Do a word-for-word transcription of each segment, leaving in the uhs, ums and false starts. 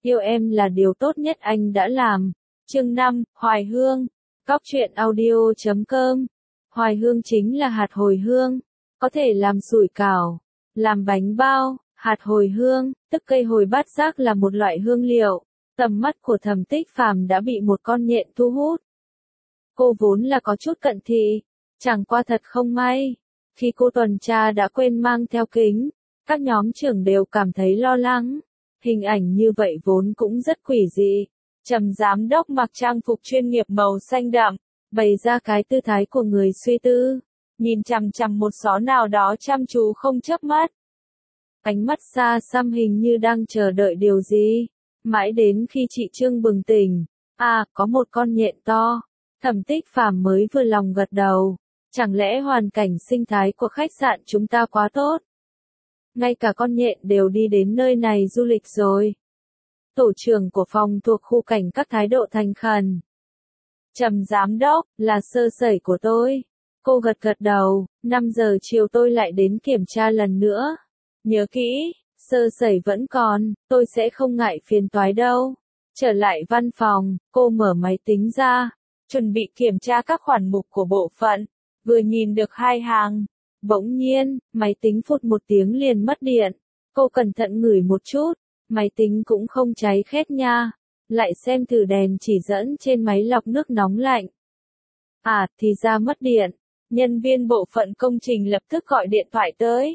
Yêu em là điều tốt nhất anh đã làm. Chương năm, Hoài hương. Cóc truyện audio chấm com. Hoài hương chính là hạt hồi hương, có thể làm sủi cảo, làm bánh bao. Hạt hồi hương, tức cây hồi bát giác là một loại hương liệu. Tầm mắt của Thẩm Tích Phàm đã bị một con nhện thu hút. Cô vốn là có chút cận thị, chẳng qua thật không may. Khi cô tuần tra đã quên mang theo kính, các nhóm trưởng đều cảm thấy lo lắng. Hình ảnh như vậy vốn cũng rất quỷ dị. Trầm giám đốc mặc trang phục chuyên nghiệp màu xanh đậm, bày ra cái tư thái của người suy tư, nhìn chằm chằm một xó nào đó chăm chú không chớp mắt. Ánh mắt xa xăm hình như đang chờ đợi điều gì. Mãi đến khi chị Trương bừng tỉnh, à, có một con nhện to. Thẩm Tích Phàm mới vừa lòng gật đầu. Chẳng lẽ hoàn cảnh sinh thái của khách sạn chúng ta quá tốt? Ngay cả con nhện đều đi đến nơi này du lịch rồi. Tổ trưởng của phòng thuộc khu cảnh các thái độ thành khẩn. Trầm giám đốc, là sơ sẩy của tôi. Cô gật gật đầu, năm giờ chiều tôi lại đến kiểm tra lần nữa. Nhớ kỹ, sơ sẩy vẫn còn, tôi sẽ không ngại phiền toái đâu. Trở lại văn phòng, cô mở máy tính ra, chuẩn bị kiểm tra các khoản mục của bộ phận. Vừa nhìn được hai hàng, bỗng nhiên, máy tính phụt một tiếng liền mất điện. Cô cẩn thận ngửi một chút, máy tính cũng không cháy khét nha. Lại xem thử đèn chỉ dẫn trên máy lọc nước nóng lạnh. À, thì ra mất điện. Nhân viên bộ phận công trình lập tức gọi điện thoại tới.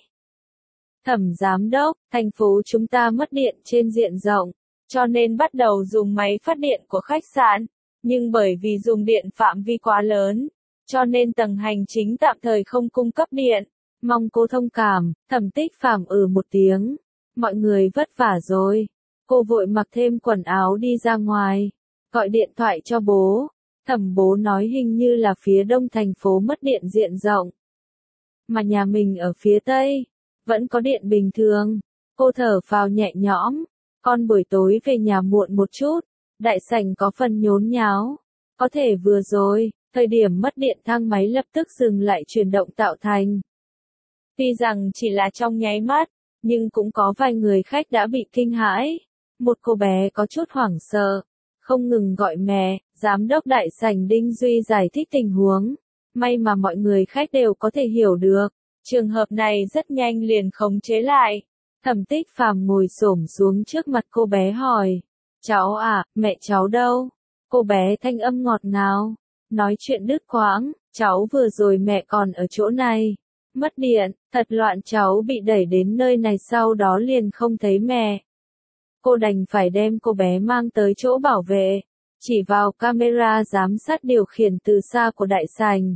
Thẩm giám đốc, thành phố chúng ta mất điện trên diện rộng, cho nên bắt đầu dùng máy phát điện của khách sạn. Nhưng bởi vì dùng điện phạm vi quá lớn, cho nên tầng hành chính tạm thời không cung cấp điện. Mong cô thông cảm. Thẩm Tích Phàm ừ một tiếng. Mọi người vất vả rồi. Cô vội mặc thêm quần áo đi ra ngoài. Gọi điện thoại cho bố. Thẩm bố nói hình như là phía đông thành phố mất điện diện rộng. Mà nhà mình ở phía tây, vẫn có điện bình thường. Cô thở phào nhẹ nhõm. Con buổi tối về nhà muộn một chút. Đại sảnh có phần nhốn nháo. Có thể vừa rồi, thời điểm mất điện thang máy lập tức dừng lại chuyển động tạo thành. Tuy rằng chỉ là trong nháy mắt, nhưng cũng có vài người khách đã bị kinh hãi. Một cô bé có chút hoảng sợ, không ngừng gọi mẹ. Giám đốc đại sảnh Đinh Duy giải thích tình huống. May mà mọi người khách đều có thể hiểu được. Trường hợp này rất nhanh liền khống chế lại. Thẩm Tích Phàm ngồi xổm xuống trước mặt cô bé hỏi. Cháu à, mẹ cháu đâu? Cô bé thanh âm ngọt ngào, nói chuyện đứt quãng. Cháu vừa rồi mẹ còn ở chỗ này. Mất điện, thật loạn, cháu bị đẩy đến nơi này sau đó liền không thấy mẹ. Cô đành phải đem cô bé mang tới chỗ bảo vệ, chỉ vào camera giám sát điều khiển từ xa của đại sảnh.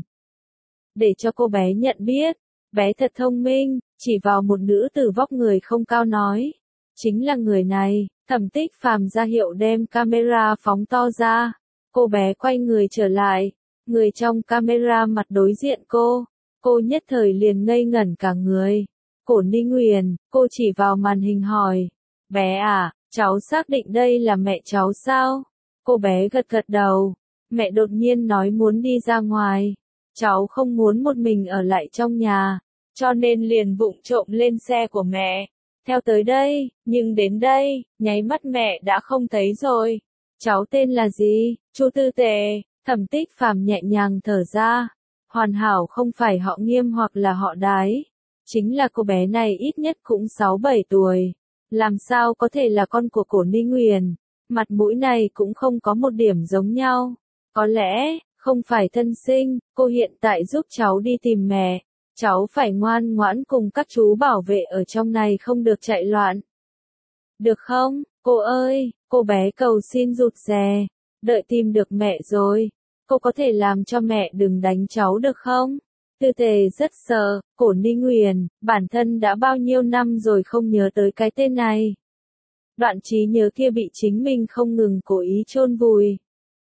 Để cho cô bé nhận biết, bé thật thông minh, chỉ vào một nữ tử vóc người không cao nói. Chính là người này. Thẩm Tích Phàm ra hiệu đem camera phóng to ra. Cô bé quay người trở lại. Người trong camera mặt đối diện cô. Cô nhất thời liền ngây ngẩn cả người. Cổ Ninh Nguyền, cô chỉ vào màn hình hỏi. Bé à, cháu xác định đây là mẹ cháu sao? Cô bé gật gật đầu. Mẹ đột nhiên nói muốn đi ra ngoài. Cháu không muốn một mình ở lại trong nhà, cho nên liền vụng trộm lên xe của mẹ. Theo tới đây, nhưng đến đây, nháy mắt mẹ đã không thấy rồi. Cháu tên là gì? Chu Tư Tề. Thẩm Tích Phàm nhẹ nhàng thở ra. Hoàn hảo không phải họ Nghiêm hoặc là họ Đái. Chính là cô bé này ít nhất cũng sáu bảy tuổi. Làm sao có thể là con của Cổ Ninh Nguyền? Mặt mũi này cũng không có một điểm giống nhau. Có lẽ, không phải thân sinh, cô hiện tại giúp cháu đi tìm mẹ. Cháu phải ngoan ngoãn cùng các chú bảo vệ ở trong này không được chạy loạn. Được không, cô ơi? Cô bé cầu xin rụt rè. Đợi tìm được mẹ rồi, cô có thể làm cho mẹ đừng đánh cháu được không? Tư Tề rất sợ. Cổ Ninh Nguyền, bản thân đã bao nhiêu năm rồi không nhớ tới cái tên này. Đoạn trí nhớ kia bị chính mình không ngừng cố ý chôn vùi.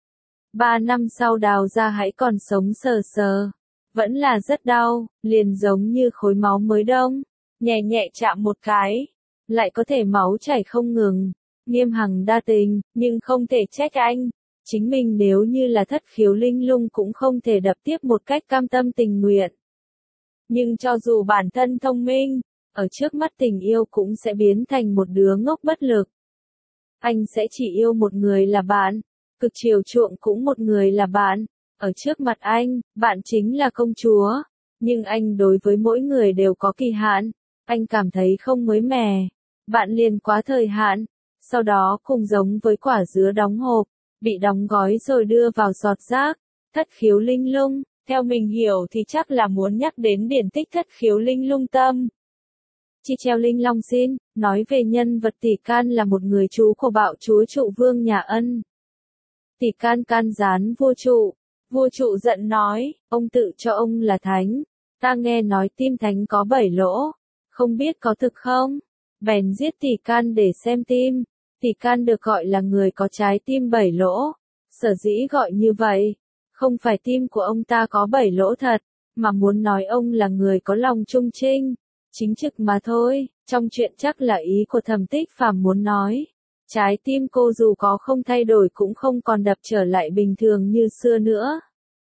Ba năm sau đào ra hãy còn sống sờ sờ. Vẫn là rất đau, liền giống như khối máu mới đông. Nhẹ nhẹ chạm một cái, lại có thể máu chảy không ngừng. Nghiêm Hằng đa tình, nhưng không thể trách anh. Chính mình nếu như là thất khiếu linh lung cũng không thể đập tiếp một cách cam tâm tình nguyện. Nhưng cho dù bản thân thông minh, ở trước mắt tình yêu cũng sẽ biến thành một đứa ngốc bất lực. Anh sẽ chỉ yêu một người là bạn, cực chiều chuộng cũng một người là bạn. Ở trước mặt anh, bạn chính là công chúa. Nhưng anh đối với mỗi người đều có kỳ hạn. Anh cảm thấy không mới mẻ. Bạn liền quá thời hạn. Sau đó cùng giống với quả dứa đóng hộp, bị đóng gói rồi đưa vào giọt rác. Thất khiếu linh lung, theo mình hiểu thì chắc là muốn nhắc đến điển tích thất khiếu linh lung tâm. Chi treo linh long xin, nói về nhân vật Tỷ Can là một người chú của bạo chúa trụ vương nhà Ân. Tỷ Can can gián vua trụ. Vua trụ giận nói, ông tự cho ông là thánh. Ta nghe nói tim thánh có bảy lỗ. Không biết có thực không? Bèn giết Tỷ Can để xem tim. Tỷ Can được gọi là người có trái tim bảy lỗ. Sở dĩ gọi như vậy, không phải tim của ông ta có bảy lỗ thật, mà muốn nói ông là người có lòng trung trinh, chính trực mà thôi. Trong chuyện chắc là ý của Thẩm Tích Phàm muốn nói. Trái tim cô dù có không thay đổi cũng không còn đập trở lại bình thường như xưa nữa.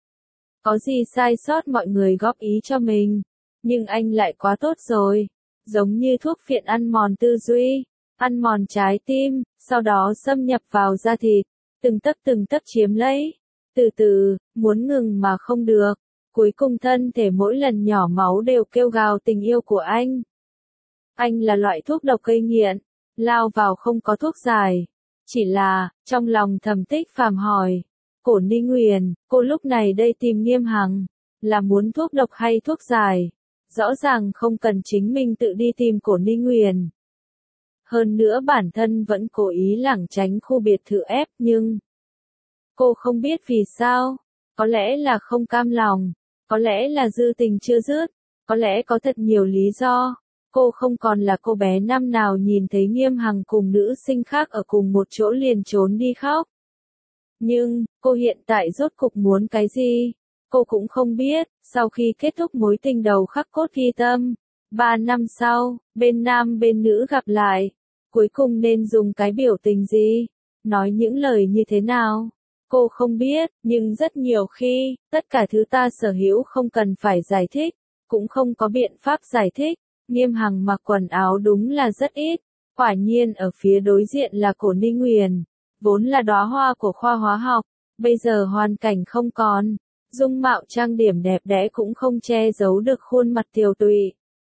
Có gì sai sót mọi người góp ý cho mình. Nhưng anh lại quá tốt rồi. Giống như thuốc phiện ăn mòn tư duy, ăn mòn trái tim, sau đó xâm nhập vào da thịt, từng tấc từng tấc chiếm lấy. Từ từ, muốn ngừng mà không được. Cuối cùng thân thể mỗi lần nhỏ máu đều kêu gào tình yêu của anh. Anh là loại thuốc độc gây nghiện, lao vào không có thuốc giải. Chỉ là, trong lòng Thẩm Tích Phàm hỏi, Cổ Ninh Huyền, cô lúc này đây tìm Nghiêm Hằng, là muốn thuốc độc hay thuốc giải? Rõ ràng không cần chính mình tự đi tìm Cổ Ninh Huyền. Hơn nữa bản thân vẫn cố ý lảng tránh khu biệt thự ép nhưng... Cô không biết vì sao, có lẽ là không cam lòng, có lẽ là dư tình chưa dứt, có lẽ có thật nhiều lý do. Cô không còn là cô bé năm nào nhìn thấy Nghiêm Hằng cùng nữ sinh khác ở cùng một chỗ liền trốn đi khóc. Nhưng, cô hiện tại rốt cục muốn cái gì? Cô cũng không biết. Sau khi kết thúc mối tình đầu khắc cốt ghi tâm, ba năm sau, bên nam bên nữ gặp lại, cuối cùng nên dùng cái biểu tình gì? Nói những lời như thế nào? Cô không biết, nhưng rất nhiều khi, tất cả thứ ta sở hữu không cần phải giải thích, cũng không có biện pháp giải thích. Nghiêm Hằng mặc quần áo đúng là rất ít, quả nhiên ở phía đối diện là Cổ Ninh Huyền, vốn là đóa hoa của khoa hóa học, bây giờ hoàn cảnh không còn, dung mạo trang điểm đẹp đẽ cũng không che giấu được khuôn mặt tiều tụy.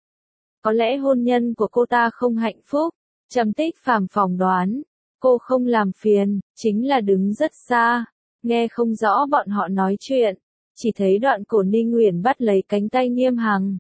Có lẽ hôn nhân của cô ta không hạnh phúc, Trầm Tích Phàm phỏng đoán, cô không làm phiền, chính là đứng rất xa, nghe không rõ bọn họ nói chuyện, chỉ thấy đoạn Cổ Ninh Huyền bắt lấy cánh tay Nghiêm Hằng,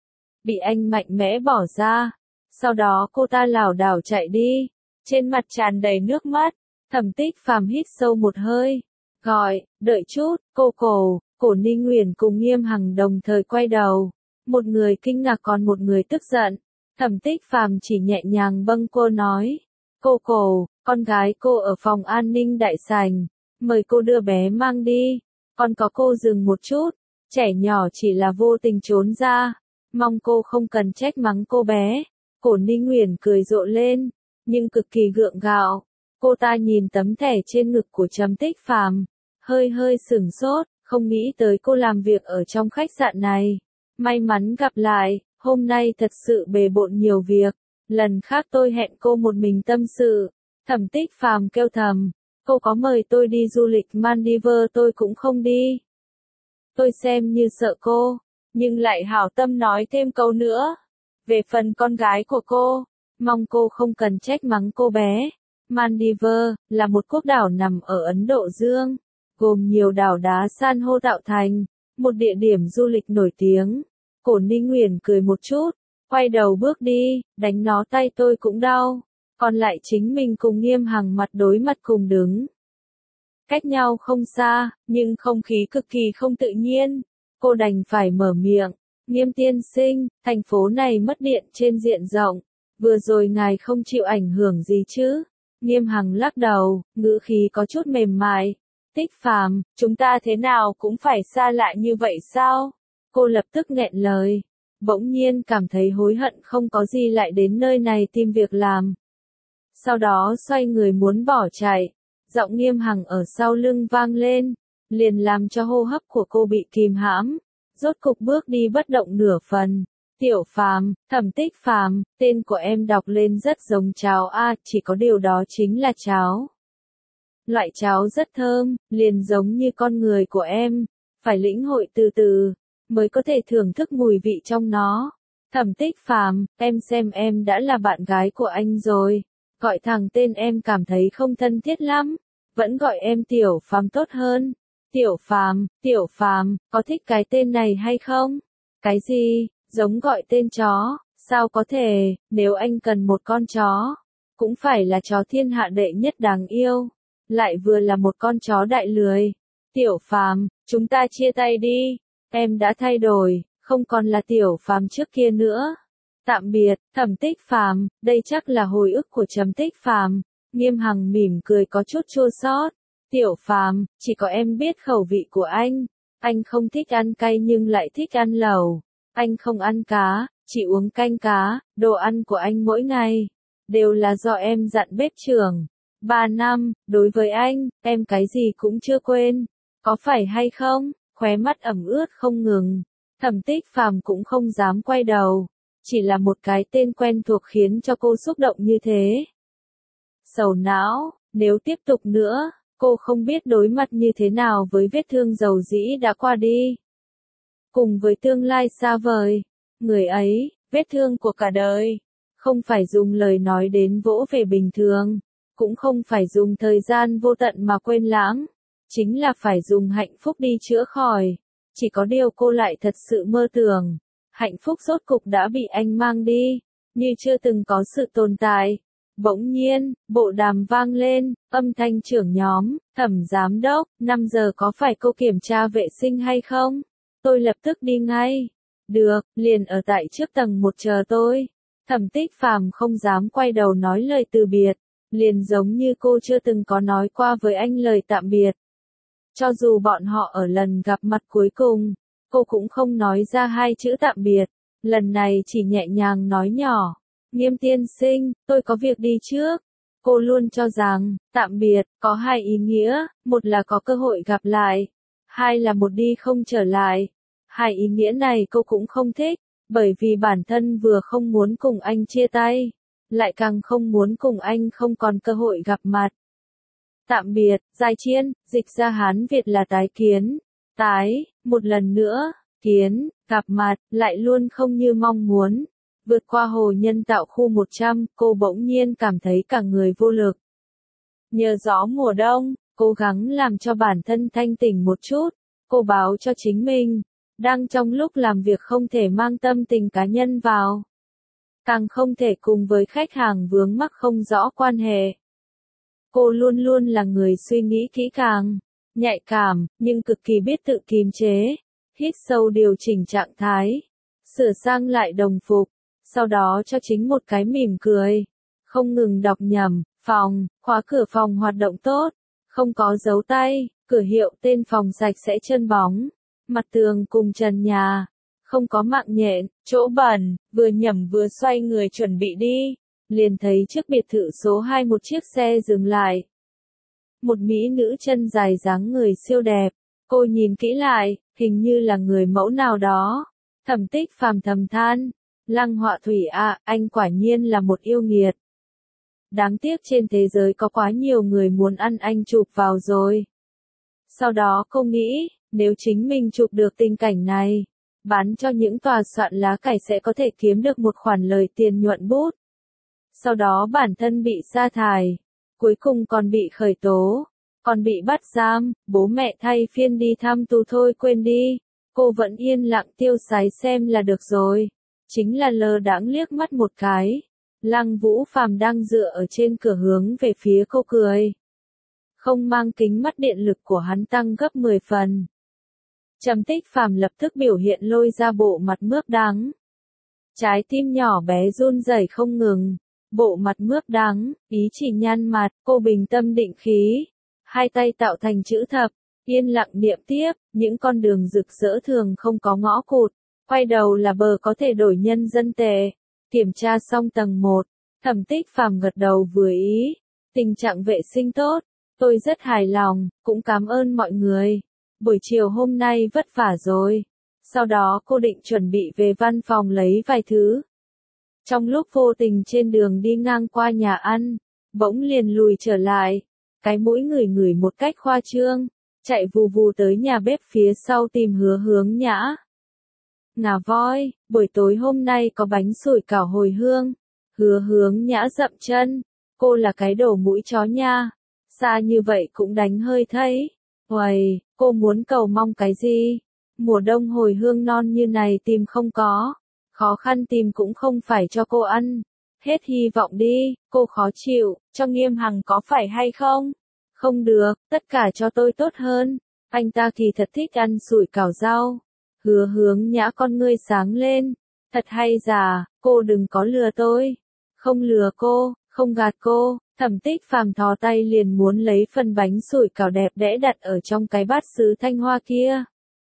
bị anh mạnh mẽ bỏ ra, sau đó cô ta lảo đảo chạy đi, trên mặt tràn đầy nước mắt. Thẩm Tích Phàm hít sâu một hơi, gọi, đợi chút, cô Cổ. Cổ Ninh Huyền cùng Nghiêm Hằng đồng thời quay đầu, một người kinh ngạc còn một người tức giận. Thẩm Tích Phàm chỉ nhẹ nhàng bâng cô nói, cô Cổ, con gái cô ở phòng an ninh đại sảnh, mời cô đưa bé mang đi. Còn có cô dừng một chút, trẻ nhỏ chỉ là vô tình trốn ra, mong cô không cần trách mắng cô bé. Cổ Ninh Huyền cười rộ lên, nhưng cực kỳ gượng gạo. Cô ta nhìn tấm thẻ trên ngực của Trầm Tích Phàm, hơi hơi sửng sốt, không nghĩ tới cô làm việc ở trong khách sạn này. May mắn gặp lại, hôm nay thật sự bề bộn nhiều việc, lần khác tôi hẹn cô một mình tâm sự. Thẩm Tích Phàm kêu thầm, cô có mời tôi đi du lịch Maldives tôi cũng không đi. Tôi xem như sợ cô, nhưng lại hảo tâm nói thêm câu nữa. Về phần con gái của cô, mong cô không cần trách mắng cô bé. Maldives là một quốc đảo nằm ở Ấn Độ Dương, gồm nhiều đảo đá san hô tạo thành, một địa điểm du lịch nổi tiếng. Cổ Ninh Huyền cười một chút, quay đầu bước đi, đánh nó tay tôi cũng đau, còn lại chính mình cùng Nghiêm Hằng mặt đối mặt cùng đứng. Cách nhau không xa, nhưng không khí cực kỳ không tự nhiên, cô đành phải mở miệng, Nghiêm tiên sinh, thành phố này mất điện trên diện rộng, vừa rồi ngài không chịu ảnh hưởng gì chứ? Nghiêm Hằng lắc đầu, ngữ khí có chút mềm mại. Tích Phàm, chúng ta thế nào cũng phải xa lạ như vậy sao? Cô lập tức nghẹn lời, bỗng nhiên cảm thấy hối hận không có gì lại đến nơi này tìm việc làm. Sau đó xoay người muốn bỏ chạy, giọng Nghiêm Hằng ở sau lưng vang lên, liền làm cho hô hấp của cô bị kìm hãm, rốt cục bước đi bất động nửa phần. Tiểu Phàm, Thẩm Tích Phàm, tên của em đọc lên rất giống cháo a, chỉ có điều đó chính là cháo. Loại cháo rất thơm, liền giống như con người của em, phải lĩnh hội từ từ, mới có thể thưởng thức mùi vị trong nó. Thẩm Tích Phàm, em xem em đã là bạn gái của anh rồi, gọi thẳng tên em cảm thấy không thân thiết lắm, vẫn gọi em Tiểu Phàm tốt hơn. Tiểu Phàm, Tiểu Phàm, có thích cái tên này hay không? Cái gì, giống gọi tên chó, sao có thể, nếu anh cần một con chó, cũng phải là chó thiên hạ đệ nhất đáng yêu, lại vừa là một con chó đại lười. Tiểu Phàm, chúng ta chia tay đi, em đã thay đổi, không còn là Tiểu Phàm trước kia nữa. Tạm biệt, Thẩm Tích Phàm, đây chắc là hồi ức của Trầm Tích Phàm. Nghiêm Hằng mỉm cười có chút chua xót. Tiểu Phàm, chỉ có em biết khẩu vị của anh. Anh không thích ăn cay nhưng lại thích ăn lẩu. Anh không ăn cá, chỉ uống canh cá. Đồ ăn của anh mỗi ngày đều là do em dặn bếp trưởng. Ba năm, đối với anh, em cái gì cũng chưa quên. Có phải hay không? Khóe mắt ẩm ướt không ngừng. Thẩm Tích Phàm cũng không dám quay đầu. Chỉ là một cái tên quen thuộc khiến cho cô xúc động như thế. Sầu não, nếu tiếp tục nữa, cô không biết đối mặt như thế nào với vết thương dầu dĩ đã qua đi. Cùng với tương lai xa vời, người ấy, vết thương của cả đời, không phải dùng lời nói đến vỗ về bình thường, cũng không phải dùng thời gian vô tận mà quên lãng, chính là phải dùng hạnh phúc đi chữa khỏi. Chỉ có điều cô lại thật sự mơ tưởng, hạnh phúc rốt cục đã bị anh mang đi, như chưa từng có sự tồn tại. Bỗng nhiên, bộ đàm vang lên, âm thanh trưởng nhóm, Thẩm giám đốc, năm giờ có phải cô kiểm tra vệ sinh hay không? Tôi lập tức đi ngay. Được, liền ở tại trước tầng một chờ tôi. Thẩm Tích Phàm không dám quay đầu nói lời từ biệt, liền giống như cô chưa từng có nói qua với anh lời tạm biệt. Cho dù bọn họ ở lần gặp mặt cuối cùng, cô cũng không nói ra hai chữ tạm biệt, lần này chỉ nhẹ nhàng nói nhỏ. Nghiêm tiên sinh, tôi có việc đi trước. Cô luôn cho rằng, tạm biệt, có hai ý nghĩa, một là có cơ hội gặp lại, hai là một đi không trở lại. Hai ý nghĩa này cô cũng không thích, bởi vì bản thân vừa không muốn cùng anh chia tay, lại càng không muốn cùng anh không còn cơ hội gặp mặt. Tạm biệt, Giai Chiên, dịch ra Hán Việt là tái kiến. Tái, một lần nữa, kiến, gặp mặt, lại luôn không như mong muốn. Vượt qua hồ nhân tạo khu một trăm, cô bỗng nhiên cảm thấy cả người vô lực. Nhờ gió mùa đông, cố gắng làm cho bản thân thanh tỉnh một chút. Cô báo cho chính mình, đang trong lúc làm việc không thể mang tâm tình cá nhân vào. Càng không thể cùng với khách hàng vướng mắc không rõ quan hệ. Cô luôn luôn là người suy nghĩ kỹ càng, nhạy cảm, nhưng cực kỳ biết tự kiềm chế. Hít sâu điều chỉnh trạng thái, sửa sang lại đồng phục. Sau đó cho chính một cái mỉm cười, không ngừng đọc nhầm, phòng, khóa cửa phòng hoạt động tốt, không có dấu tay, cửa hiệu tên phòng sạch sẽ trơn bóng, mặt tường cùng trần nhà, không có mạng nhện, chỗ bẩn, vừa nhẩm vừa xoay người chuẩn bị đi, liền thấy trước biệt thự số hai một chiếc xe dừng lại. Một mỹ nữ chân dài dáng người siêu đẹp, cô nhìn kỹ lại, hình như là người mẫu nào đó. Thẩm Tích Phàm thầm than. Lăng Họa Thủy à, anh quả nhiên là một yêu nghiệt. Đáng tiếc trên thế giới có quá nhiều người muốn ăn anh chụp vào rồi. Sau đó cô nghĩ, nếu chính mình chụp được tình cảnh này, bán cho những tòa soạn lá cải sẽ có thể kiếm được một khoản lời tiền nhuận bút. Sau đó bản thân bị sa thải, cuối cùng còn bị khởi tố, còn bị bắt giam, bố mẹ thay phiên đi thăm tù thôi quên đi, cô vẫn yên lặng tiêu sái xem là được rồi. Chính là lơ đãng liếc mắt một cái. Lăng Vũ Phàm đang dựa ở trên cửa hướng về phía cô cười. Không mang kính mắt điện lực của hắn tăng gấp mười phần. Trầm Tích Phàm lập tức biểu hiện lôi ra bộ mặt mướp đắng. Trái tim nhỏ bé run rẩy không ngừng. Bộ mặt mướp đắng, ý chỉ nhăn mặt, cô bình tâm định khí. Hai tay tạo thành chữ thập, yên lặng niệm tiếp, những con đường rực rỡ thường không có ngõ cụt. Quay đầu là bờ có thể đổi nhân dân tệ. Kiểm tra xong tầng một, Thẩm Tích Phàm gật đầu vừa ý. Tình trạng vệ sinh tốt, tôi rất hài lòng, cũng cảm ơn mọi người. Buổi chiều hôm nay vất vả rồi. Sau đó cô định chuẩn bị về văn phòng lấy vài thứ. Trong lúc vô tình trên đường đi ngang qua nhà ăn, bỗng liền lùi trở lại, cái mũi ngửi ngửi một cách khoa trương, chạy vù vù tới nhà bếp phía sau tìm Hứa Hướng Nhã. Ngà voi, buổi tối hôm nay có bánh sủi cảo hồi hương. Hứa Hướng Nhã dậm chân, cô là cái đồ mũi chó nha, xa như vậy cũng đánh hơi thấy. Uầy, cô muốn cầu mong cái gì? Mùa đông hồi hương non như này tìm không có, khó khăn tìm cũng không phải cho cô ăn. Hết hy vọng đi, cô khó chịu, cho Nghiêm Hằng có phải hay không? Không được, tất cả cho tôi tốt hơn. Anh ta thì thật thích ăn sủi cảo rau. Hứa Hướng Nhã con ngươi sáng lên. Thật hay giả, cô đừng có lừa tôi. Không lừa cô, không gạt cô. Thẩm Tích Phàm thò tay liền muốn lấy phần bánh sủi cảo đẹp đẽ đặt ở trong cái bát sứ thanh hoa kia.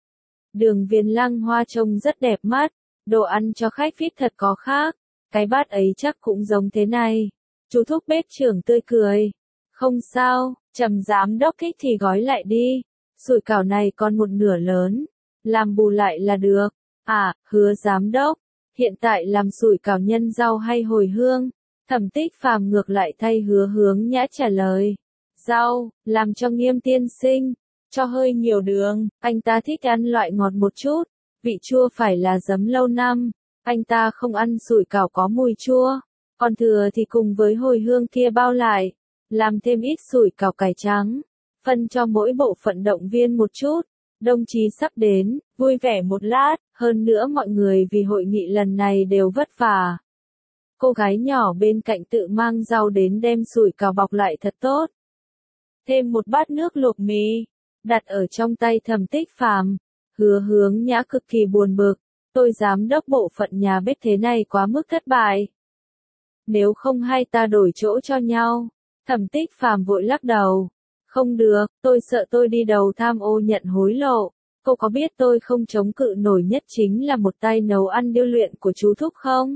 Đường viền lăng hoa trông rất đẹp mắt, đồ ăn cho khách vê i pê thật có khác, cái bát ấy chắc cũng giống thế này. Chú thúc bếp trưởng tươi cười. Không sao, Trầm giám đốc thích thì gói lại đi, sủi cảo này còn một nửa lớn, làm bù lại là được. À, Hứa giám đốc, hiện tại làm sủi cảo nhân rau hay hồi hương? Thẩm Tích Phàm ngược lại thay Hứa Hướng Nhã trả lời. Rau, làm cho Nghiêm tiên sinh, cho hơi nhiều đường, anh ta thích ăn loại ngọt một chút, vị chua phải là giấm lâu năm, anh ta không ăn sủi cảo có mùi chua, còn thừa thì cùng với hồi hương kia bao lại, làm thêm ít sủi cảo cải trắng, phân cho mỗi bộ phận động viên một chút. Đồng chí sắp đến, vui vẻ một lát, hơn nữa mọi người vì hội nghị lần này đều vất vả. Cô gái nhỏ bên cạnh tự mang rau đến đem sủi cảo bọc lại thật tốt. Thêm một bát nước luộc mì, đặt ở trong tay Thẩm Tích Phàm. Hứa Hướng Nhã cực kỳ buồn bực, tôi giám đốc bộ phận nhà bếp thế này quá mức thất bại. Nếu không hai ta đổi chỗ cho nhau. Thẩm Tích Phàm vội lắc đầu. Không được, tôi sợ tôi đi đầu tham ô nhận hối lộ. Cô có biết tôi không chống cự nổi nhất chính là một tay nấu ăn điêu luyện của chú thúc không?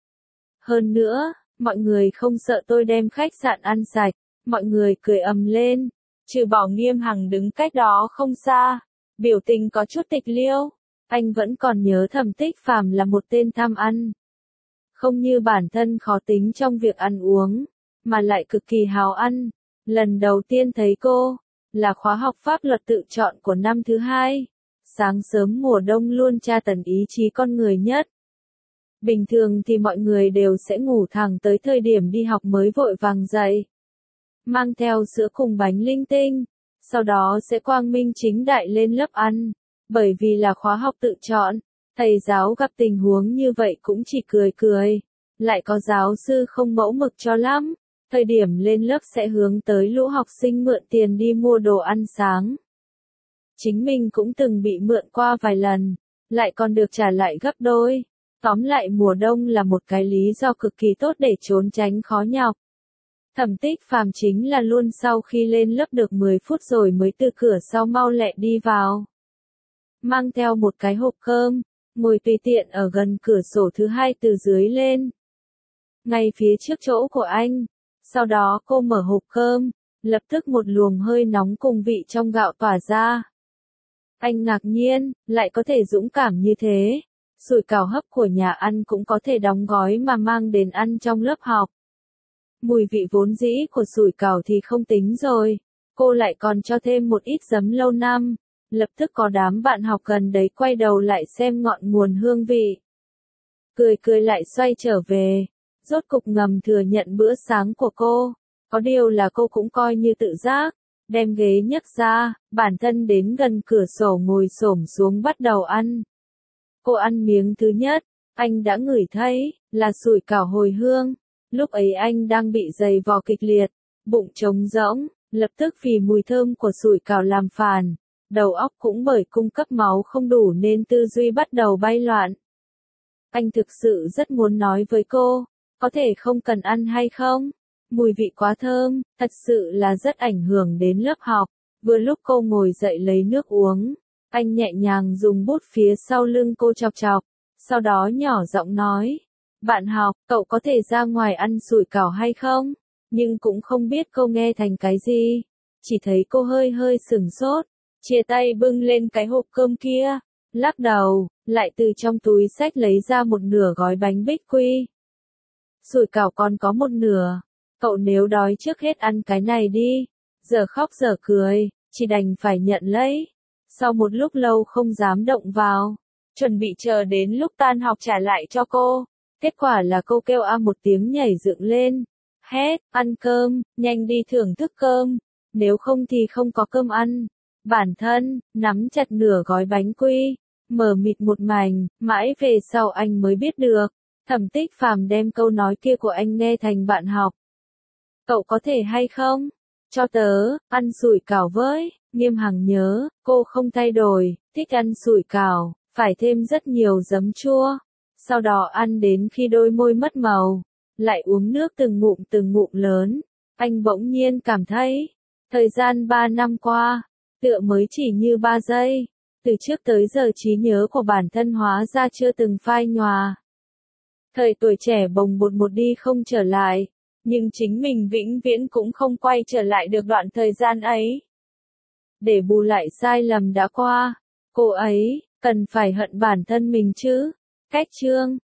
Hơn nữa, mọi người không sợ tôi đem khách sạn ăn sạch. Mọi người cười ầm lên. Trừ bỏ Nghiêm Hằng đứng cách đó không xa, biểu tình có chút tịch liêu. Anh vẫn còn nhớ Thẩm Tích Phàm là một tên tham ăn. Không như bản thân khó tính trong việc ăn uống, mà lại cực kỳ háo ăn. Lần đầu tiên thấy cô, là khóa học pháp luật tự chọn của năm thứ hai. Sáng sớm mùa đông luôn tra tấn ý chí con người nhất. Bình thường thì mọi người đều sẽ ngủ thẳng tới thời điểm đi học mới vội vàng dậy. Mang theo sữa cùng bánh linh tinh, sau đó sẽ quang minh chính đại lên lớp ăn. Bởi vì là khóa học tự chọn, thầy giáo gặp tình huống như vậy cũng chỉ cười cười. Lại có giáo sư không mẫu mực cho lắm. Thời điểm lên lớp sẽ hướng tới lũ học sinh mượn tiền đi mua đồ ăn sáng. Chính mình cũng từng bị mượn qua vài lần, lại còn được trả lại gấp đôi. Tóm lại mùa đông là một cái lý do cực kỳ tốt để trốn tránh khó nhọc. Thẩm Tích Phàm chính là luôn sau khi lên lớp được mười phút rồi mới từ cửa sau mau lẹ đi vào. Mang theo một cái hộp cơm, ngồi tùy tiện ở gần cửa sổ thứ hai từ dưới lên. Ngay phía trước chỗ của anh. Sau đó cô mở hộp cơm, lập tức một luồng hơi nóng cùng vị trong gạo tỏa ra. Anh ngạc nhiên, lại có thể dũng cảm như thế. Sủi cảo hấp của nhà ăn cũng có thể đóng gói mà mang đến ăn trong lớp học. Mùi vị vốn dĩ của sủi cảo thì không tính rồi, cô lại còn cho thêm một ít giấm lâu năm. Lập tức có đám bạn học gần đấy quay đầu lại xem ngọn nguồn hương vị. Cười cười lại xoay trở về. Rốt cục ngầm thừa nhận bữa sáng của cô, có điều là cô cũng coi như tự giác, đem ghế nhấc ra, bản thân đến gần cửa sổ ngồi xổm xuống bắt đầu ăn. Cô ăn miếng thứ nhất, anh đã ngửi thấy, là sủi cảo hồi hương, lúc ấy anh đang bị dày vò kịch liệt, bụng trống rỗng, lập tức vì mùi thơm của sủi cảo làm phản, đầu óc cũng bởi cung cấp máu không đủ nên tư duy bắt đầu bay loạn. Anh thực sự rất muốn nói với cô. Có thể không cần ăn hay không? Mùi vị quá thơm, thật sự là rất ảnh hưởng đến lớp học. Vừa lúc cô ngồi dậy lấy nước uống, anh nhẹ nhàng dùng bút phía sau lưng cô chọc chọc, sau đó nhỏ giọng nói. Bạn học, cậu có thể ra ngoài ăn sủi cảo hay không? Nhưng cũng không biết cô nghe thành cái gì. Chỉ thấy cô hơi hơi sửng sốt, chia tay bưng lên cái hộp cơm kia. Lắc đầu, lại từ trong túi xách lấy ra một nửa gói bánh bích quy. Sủi cảo còn có một nửa. Cậu nếu đói trước hết ăn cái này đi. Giờ khóc giờ cười, chỉ đành phải nhận lấy. Sau một lúc lâu không dám động vào. Chuẩn bị chờ đến lúc tan học trả lại cho cô. Kết quả là cô kêu a một tiếng nhảy dựng lên. Hét, ăn cơm, nhanh đi thưởng thức cơm. Nếu không thì không có cơm ăn. Bản thân, nắm chặt nửa gói bánh quy. Mờ mịt một mảnh, mãi về sau anh mới biết được. Thẩm Tích Phàm đem câu nói kia của anh nghe thành bạn học. Cậu có thể hay không? Cho tớ, ăn sủi cảo với. Nghiêm Hằng nhớ, cô không thay đổi, thích ăn sủi cảo, phải thêm rất nhiều giấm chua. Sau đó ăn đến khi đôi môi mất màu, lại uống nước từng ngụm từng ngụm lớn. Anh bỗng nhiên cảm thấy, thời gian ba năm qua, tựa mới chỉ như ba giây. Từ trước tới giờ trí nhớ của bản thân hóa ra chưa từng phai nhòa. Thời tuổi trẻ bồng bột một đi không trở lại, nhưng chính mình vĩnh viễn cũng không quay trở lại được đoạn thời gian ấy. Để bù lại sai lầm đã qua, cô ấy, cần phải hận bản thân mình chứ. Cách chương